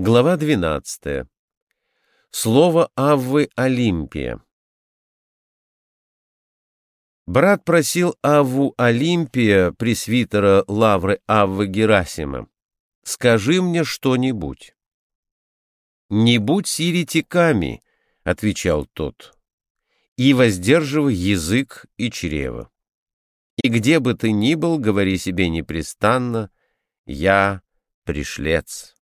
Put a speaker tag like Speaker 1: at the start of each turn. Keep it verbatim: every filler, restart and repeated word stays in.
Speaker 1: Глава двенадцатая. Слово Аввы Олимпия. Брат просил Авву Олимпия, пресвитера лавры Аввы Герасима: «Скажи мне что-нибудь». «Не будь еретиками», — отвечал тот, — «и воздерживай язык и чрево. И где бы ты ни был, говори себе непрестанно: я пришлец».